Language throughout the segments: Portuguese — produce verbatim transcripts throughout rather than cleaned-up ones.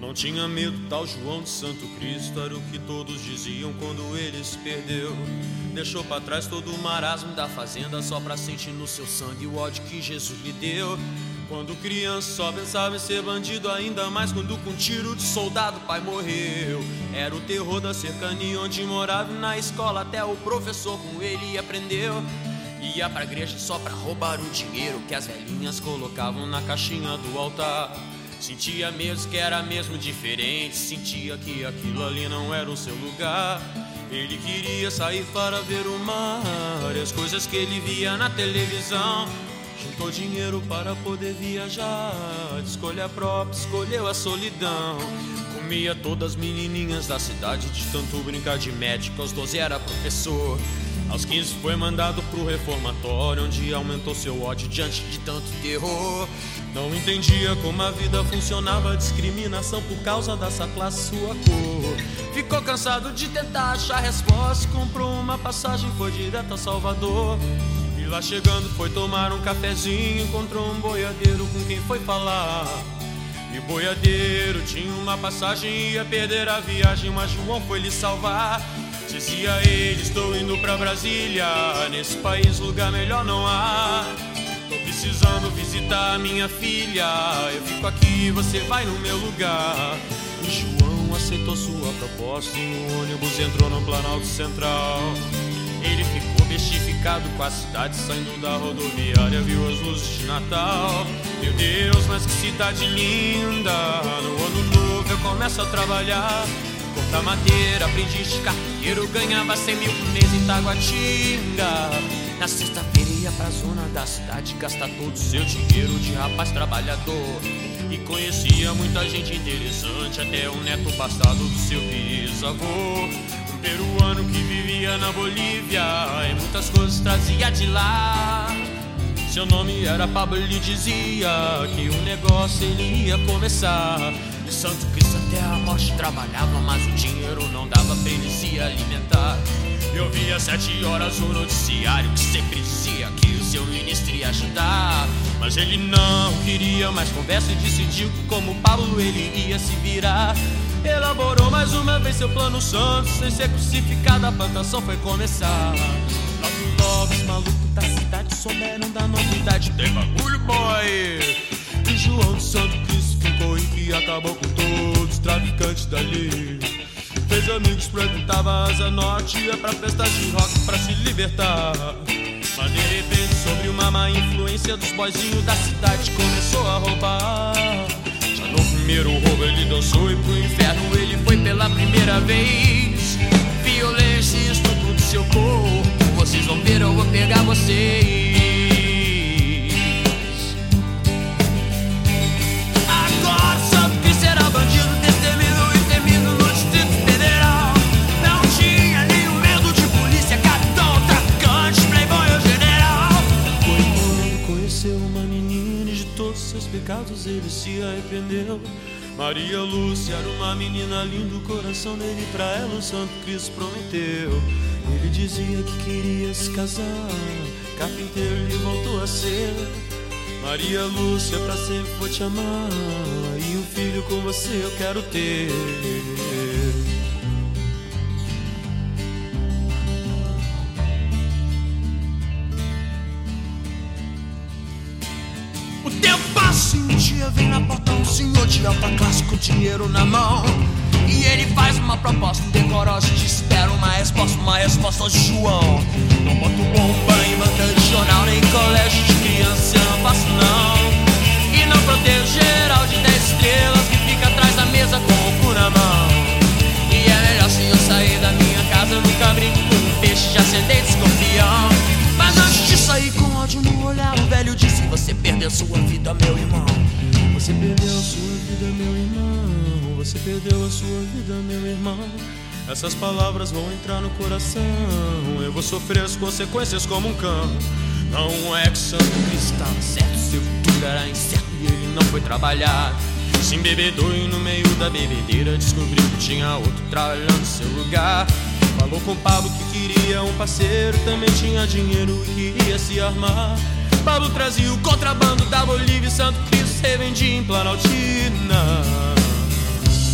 Não tinha medo, tal João de Santo Cristo, era o que todos diziam quando ele se perdeu. Deixou pra trás todo o marasmo da fazenda, só pra sentir no seu sangue o ódio que Jesus lhe deu. Quando criança só pensava em ser bandido, ainda mais quando com tiro de soldado o pai morreu. Era o terror da cercania onde morava, e na escola até o professor com ele aprendeu. Ia pra igreja só pra roubar o dinheiro que as velhinhas colocavam na caixinha do altar. Sentia mesmo que era mesmo diferente, sentia que aquilo ali não era o seu lugar. Ele queria sair para ver o mar e as coisas que ele via na televisão. Juntou dinheiro para poder viajar, de escolha própria, escolheu a solidão. Comia todas as menininhas da cidade, de tanto brincar de médico, aos doze era professor. Aos quinze foi mandado pro reformatório, onde aumentou seu ódio diante de tanto terror. Não entendia como a vida funcionava, discriminação por causa dessa classe, sua cor. Ficou cansado de tentar achar resposta, comprou uma passagem, foi direto a Salvador. E lá chegando foi tomar um cafezinho, encontrou um boiadeiro com quem foi falar. E o boiadeiro tinha uma passagem, ia perder a viagem, mas João foi lhe salvar. Dizia ele, estou indo pra Brasília, nesse país lugar melhor não há. Tô precisando visitar a minha filha, eu fico aqui, você vai no meu lugar. E João aceitou sua proposta e no ônibus entrou no Planalto Central. Ele ficou bestificado com a cidade, saindo da rodoviária, viu as luzes de Natal. Meu Deus, mas que cidade linda, no ano novo eu começo a trabalhar. Cortar madeira, aprendiz de carpinteiro, ganhava cem mil por mês em Taguatinga. Na sexta-feira ia pra zona da cidade, gastar todo o seu dinheiro de rapaz trabalhador. E conhecia muita gente interessante, até o neto passado do seu bisavô. Um peruano que vivia na Bolívia e muitas coisas trazia de lá. Seu nome era Pablo, ele dizia que o negócio ele ia começar. E Santo Cristo até a morte trabalhava, mas o dinheiro não dava pra ele se alimentar. Eu via sete horas o noticiário que sempre dizia que o seu ministro ia ajudar. Mas ele não queria mais conversa e decidiu que como Pablo ele ia se virar. Elaborou mais uma vez seu plano santo, sem ser crucificado a plantação foi começar. Logo logo os malucos da cidade souberam da novidade, tem bagulho boy. E João de Santo Cristo ficou em que acabou com todos os traficantes dali. Fez amigos, frequentava a Asa Norte, ia pra festas de rock pra se libertar. Mas de repente, sobre uma má influência dos boizinhos da cidade, começou a roubar. Já no primeiro roubo ele dançou e pro inferno ele foi pela primeira vez. Violência e estupro do seu corpo, vocês vão ver, eu vou pegar vocês. Agora Santo Cristo era bandido, destemido e temido no Distrito Federal. Não tinha nenhum medo de polícia, capitão, traficante, playboy ou general. Foi quando conheceu uma menina e de todos seus pecados ele se arrependeu. Maria Lúcia era uma menina linda, o coração dele pra ela o Santo Cristo prometeu. Ele dizia que queria se casar, carpinteiro ele voltou a ser. Maria Lúcia, pra sempre vou te amar, e um filho com você eu quero ter. O tempo passa e um dia vem na porta um senhor de alta classe com dinheiro na mão. E ele faz uma proposta indecorosa, te espera uma resposta, uma resposta de João. Não boto bomba em banca de jornal, nem colégio de criança, eu não faço não. E não protejo geral de dez estrelas que fica atrás da mesa com o cu na mão. E é melhor se eu sair da minha casa, eu nunca brinco com um peixe de ascendente escorpião. Mas antes de sair com ódio no olhar, o velho disse: você perdeu sua vida, meu irmão. Você perdeu a sua vida, meu irmão. Você perdeu a sua vida, meu irmão. Essas palavras vão entrar no coração. Eu vou sofrer as consequências como um cão. Não é que Santo Cristo estava certo, seu futuro era incerto e ele não foi trabalhar. Se embebedou e no meio da bebedeira descobriu que tinha outro trabalhando no seu lugar. Falou com Pablo que queria um parceiro, também tinha dinheiro e queria se armar. Pablo trazia o contrabando da Bolívia e Santo Cristo revendia em Planaltina.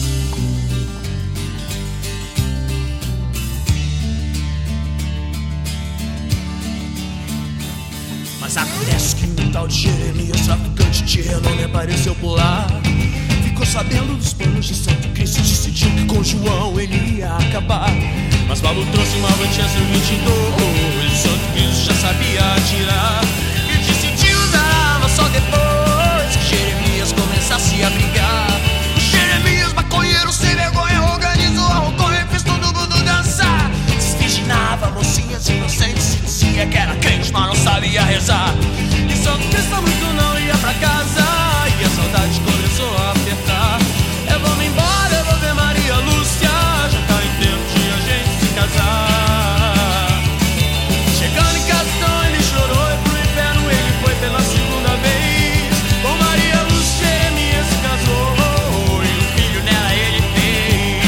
tal de Jeremias, traficante de renome, apareceu por lá. Ficou sabendo dos planos de Santo Cristo, decidiu que com João ele ia acabar. Mas Paulo trouxe uma Winchester vinte e dois, o Santo Cristo já sabia atirar. E decidiu usar a arma só depois que Jeremias começasse a brigar. O Jeremias, maconheiro sem vergonha, organizou a roconha e fez todo mundo dançar. Desvirginava mocinhas inocentes, dizia que era crente, mas não sabia rezar. E Santo Cristo muito não ia pra casa, e a saudade começou a apertar. Eu vou me embora, eu vou ver Maria Lúcia, já tá em tempo de a gente se casar. Chegando em casa então ele chorou e pro inferno ele foi pela segunda vez. Com Maria Lúcia Jeremias se casou e um filho nela ele fez.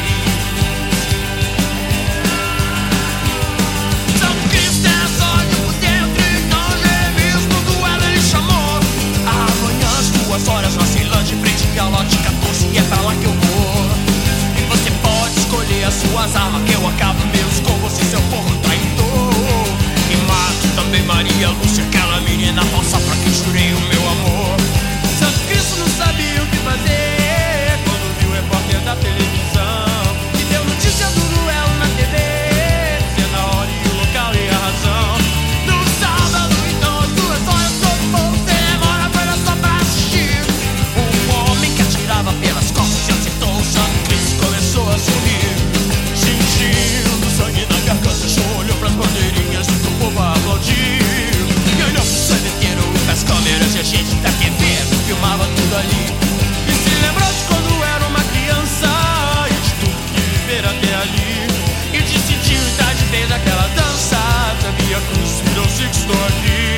Santo Cristo era sódio por dentro, então Jeremias no duelo ele chamou. Amanhã às duas horas na Ceilândia, em frente ao lote quatorze, e é pra lá que eu vou. E você pode escolher as suas armas, que eu acabo mesmo com você, seu porco traidor. E mato também Maria Lúcia, aquela menina falsa pra quem jurei o meu amor. Santo Cristo não sabia o que fazer quando viu o repórter da televisão que deu notícia do duelo na T V, dizendo a hora e o local e a razão. No sábado então às duas horas todo o povo sem demora foi lá só pra assistir. Um homem que atirava pelas costas e acertou o Santo Cristo começou a sorrir. Sentindo sangue na garganta, João olhou pras bandeirinhas e pro povo aplaudiu. E olhou pro cemitério e pras câmeras e a gente da T V filmava tudo ali. E se lembrou de quando era uma criança e de tudo que viver até ali. E decidiu estar de vez aquela dança, sabia que os virou se estou aqui.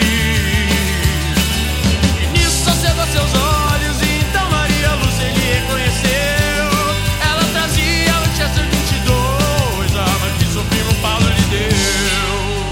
E nisso acendeu seus olhos e então Maria Lúcia ele reconheceu. Ela trazia a Winchester vinte e dois, a arma que seu primo Paulo lhe deu.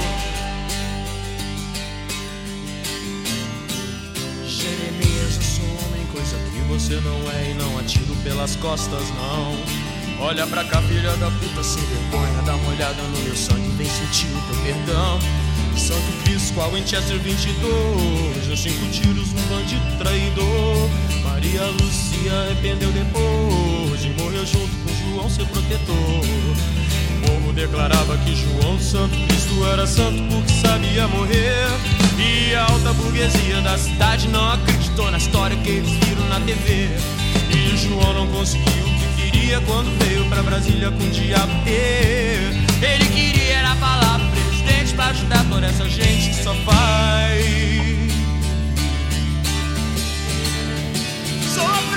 Jeremias, eu sou homem, coisa que você não é, e não atiro pelas costas não. Olha pra cá, filha da puta sem vergonha, dá uma olhada no meu sangue, vem sentir o teu perdão. Santo Cristo com a Winchester vinte e dois, deu cinco tiros num bandido traidor. Maria Lúcia arrependeu depois e morreu junto com João, seu protetor. O povo declarava que João Santo Cristo era santo porque sabia morrer. E a alta burguesia da cidade não acreditou na história que eles viram na T V. E João não conseguiu o que queria quando veio pra Brasília com o diabo ter. Ele queria era falar pro presidente pra ajudar toda essa gente que só faz sofrer.